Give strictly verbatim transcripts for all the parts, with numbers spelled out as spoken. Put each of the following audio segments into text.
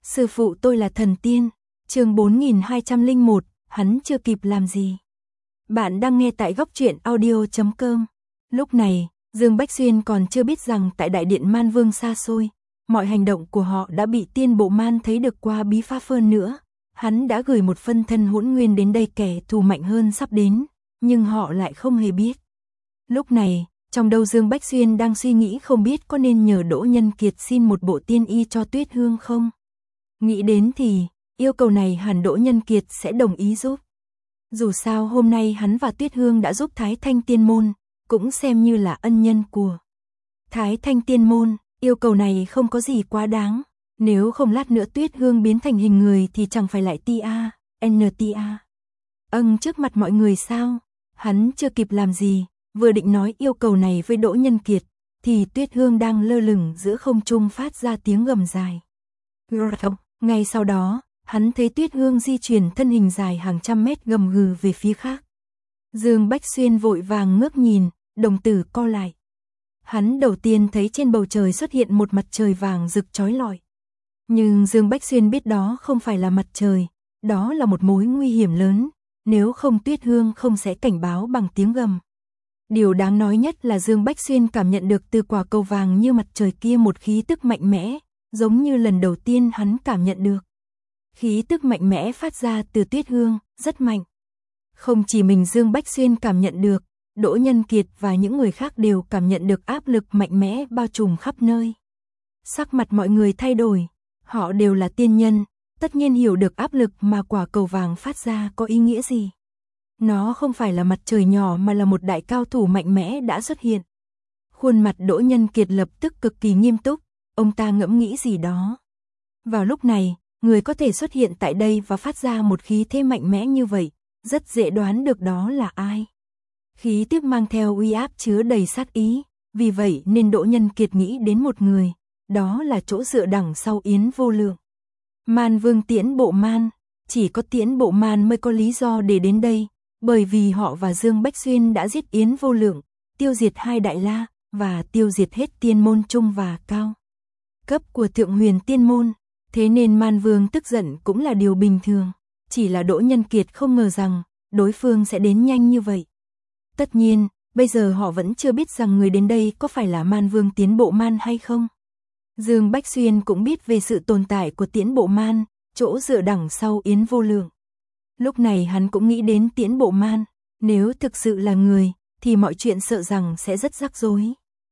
Sư phụ tôi là thần tiên. Chương bốn nghìn hai trăm lẻ một, hắn chưa kịp làm gì. Bạn đang nghe tại góc truyện audio chấm com. Lúc này, Dương Bách Xuyên còn chưa biết rằng tại đại điện Man Vương xa xôi, mọi hành động của họ đã bị Tiên Bộ Man thấy được qua bí pháp hơn nữa. Hắn đã gửi một phân thân hỗn nguyên đến đây, kẻ thù mạnh hơn sắp đến, nhưng họ lại không hề biết. Lúc này, trong đầu Dương Bách Xuyên đang suy nghĩ không biết có nên nhờ Đỗ Nhân Kiệt xin một bộ tiên y cho Tuyết Hương không. Nghĩ đến thì, yêu cầu này hẳn Đỗ Nhân Kiệt sẽ đồng ý giúp. Dù sao hôm nay hắn và Tuyết Hương đã giúp Thái Thanh Tiên Môn, cũng xem như là ân nhân của Thái Thanh Tiên Môn. Yêu cầu này không có gì quá đáng. Nếu không lát nữa Tuyết Hương biến thành hình người thì chẳng phải lại tia, ntia. Âng trước mặt mọi người sao? Hắn chưa kịp làm gì, vừa định nói yêu cầu này với Đỗ Nhân Kiệt, thì Tuyết Hương đang lơ lửng giữa không trung phát ra tiếng gầm dài. Ngay sau đó, hắn thấy Tuyết Hương di chuyển thân hình dài hàng trăm mét gầm gừ về phía khác. Dương Bách Xuyên vội vàng ngước nhìn, đồng tử co lại. Hắn đầu tiên thấy trên bầu trời xuất hiện một mặt trời vàng rực chói lọi. Nhưng Dương Bách Xuyên biết đó không phải là mặt trời, đó là một mối nguy hiểm lớn, nếu không Tuyết Hương không sẽ cảnh báo bằng tiếng gầm. Điều đáng nói nhất là Dương Bách Xuyên cảm nhận được từ quả cầu vàng như mặt trời kia một khí tức mạnh mẽ, giống như lần đầu tiên hắn cảm nhận được. Khí tức mạnh mẽ phát ra từ Tuyết Hương, rất mạnh. Không chỉ mình Dương Bách Xuyên cảm nhận được, Đỗ Nhân Kiệt và những người khác đều cảm nhận được áp lực mạnh mẽ bao trùm khắp nơi. Sắc mặt mọi người thay đổi, họ đều là tiên nhân, tất nhiên hiểu được áp lực mà quả cầu vàng phát ra có ý nghĩa gì. Nó không phải là mặt trời nhỏ mà là một đại cao thủ mạnh mẽ đã xuất hiện. Khuôn mặt Đỗ Nhân Kiệt lập tức cực kỳ nghiêm túc, ông ta ngẫm nghĩ gì đó. Vào lúc này, người có thể xuất hiện tại đây và phát ra một khí thế mạnh mẽ như vậy, rất dễ đoán được đó là ai. Khí tức mang theo uy áp chứa đầy sát ý, vì vậy nên Đỗ Nhân Kiệt nghĩ đến một người, đó là chỗ dựa đằng sau Yến Vô Lượng. Man Vương Tiễn Bộ Man, chỉ có Tiễn Bộ Man mới có lý do để đến đây, bởi vì họ và Dương Bách Xuyên đã giết Yến Vô Lượng, tiêu diệt hai đại la, và tiêu diệt hết tiên môn trung và cao cấp của Thượng Huyền Tiên Môn, thế nên Man Vương tức giận cũng là điều bình thường, chỉ là Đỗ Nhân Kiệt không ngờ rằng đối phương sẽ đến nhanh như vậy. Tất nhiên, bây giờ họ vẫn chưa biết rằng người đến đây có phải là Man Vương Tiễn Bộ Man hay không. Dương Bách Xuyên cũng biết về sự tồn tại của Tiễn Bộ Man, chỗ dựa đằng sau Yến Vô Lượng. Lúc này hắn cũng nghĩ đến Tiễn Bộ Man, nếu thực sự là người, thì mọi chuyện sợ rằng sẽ rất rắc rối.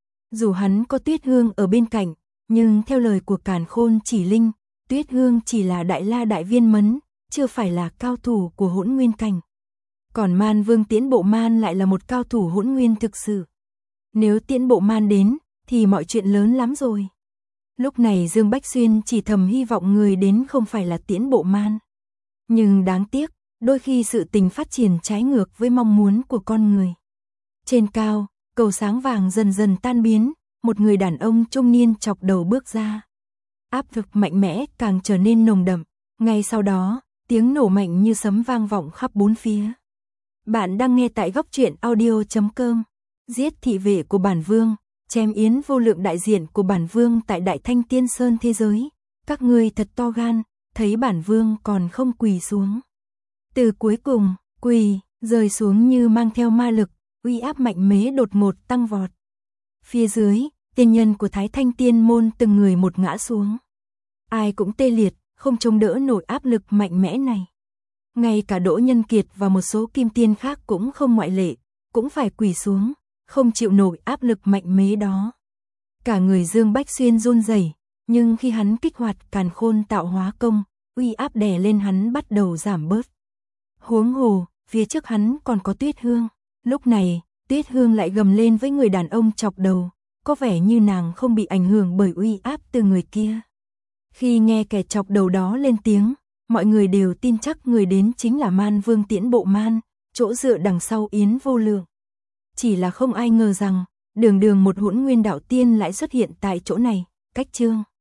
Dù hắn có Tuyết Hương ở bên cạnh, nhưng theo lời của Càn Khôn Chỉ Linh, Tuyết Hương chỉ là đại la đại viên mẫn, chưa phải là cao thủ của hỗn nguyên cảnh. Còn Man Vương Tiễn Bộ Man lại là một cao thủ hỗn nguyên thực sự. Nếu Tiễn Bộ Man đến, thì mọi chuyện lớn lắm rồi. Lúc này Dương Bách Xuyên chỉ thầm hy vọng người đến không phải là Tiễn Bộ Man. Nhưng đáng tiếc, đôi khi sự tình phát triển trái ngược với mong muốn của con người. Trên cao, cầu sáng vàng dần dần tan biến, một người đàn ông trung niên chọc đầu bước ra. Áp lực mạnh mẽ càng trở nên nồng đậm, ngay sau đó, tiếng nổ mạnh như sấm vang vọng khắp bốn phía. Bạn đang nghe tại góc truyện audio chấm com. Giết thị vệ của bản vương, chém Yến Vô Lượng đại diện của bản vương tại Đại Thanh Tiên Sơn thế giới. Các ngươi thật to gan, thấy bản vương còn không quỳ xuống. Từ cuối cùng, quỳ, rơi xuống như mang theo ma lực, uy áp mạnh mẽ đột ngột tăng vọt. Phía dưới, tiên nhân của Thái Thanh Tiên Môn từng người một ngã xuống. Ai cũng tê liệt, không chống đỡ nổi áp lực mạnh mẽ này. Ngay cả Đỗ Nhân Kiệt và một số kim tiên khác cũng không ngoại lệ, cũng phải quỳ xuống, không chịu nổi áp lực mạnh mẽ đó. Cả người Dương Bách Xuyên run rẩy, nhưng khi hắn kích hoạt Càn Khôn Tạo Hóa Công, uy áp đè lên hắn bắt đầu giảm bớt. Huống hồ, phía trước hắn còn có Tuyết Hương. Lúc này, Tuyết Hương lại gầm lên với người đàn ông chọc đầu, có vẻ như nàng không bị ảnh hưởng bởi uy áp từ người kia. Khi nghe kẻ chọc đầu đó lên tiếng, mọi người đều tin chắc người đến chính là Man Vương Tiễn Bộ Man, chỗ dựa đằng sau Yến Vô Lượng. Chỉ là không ai ngờ rằng, đường đường một hỗn nguyên đạo tiên lại xuất hiện tại chỗ này. Cách chương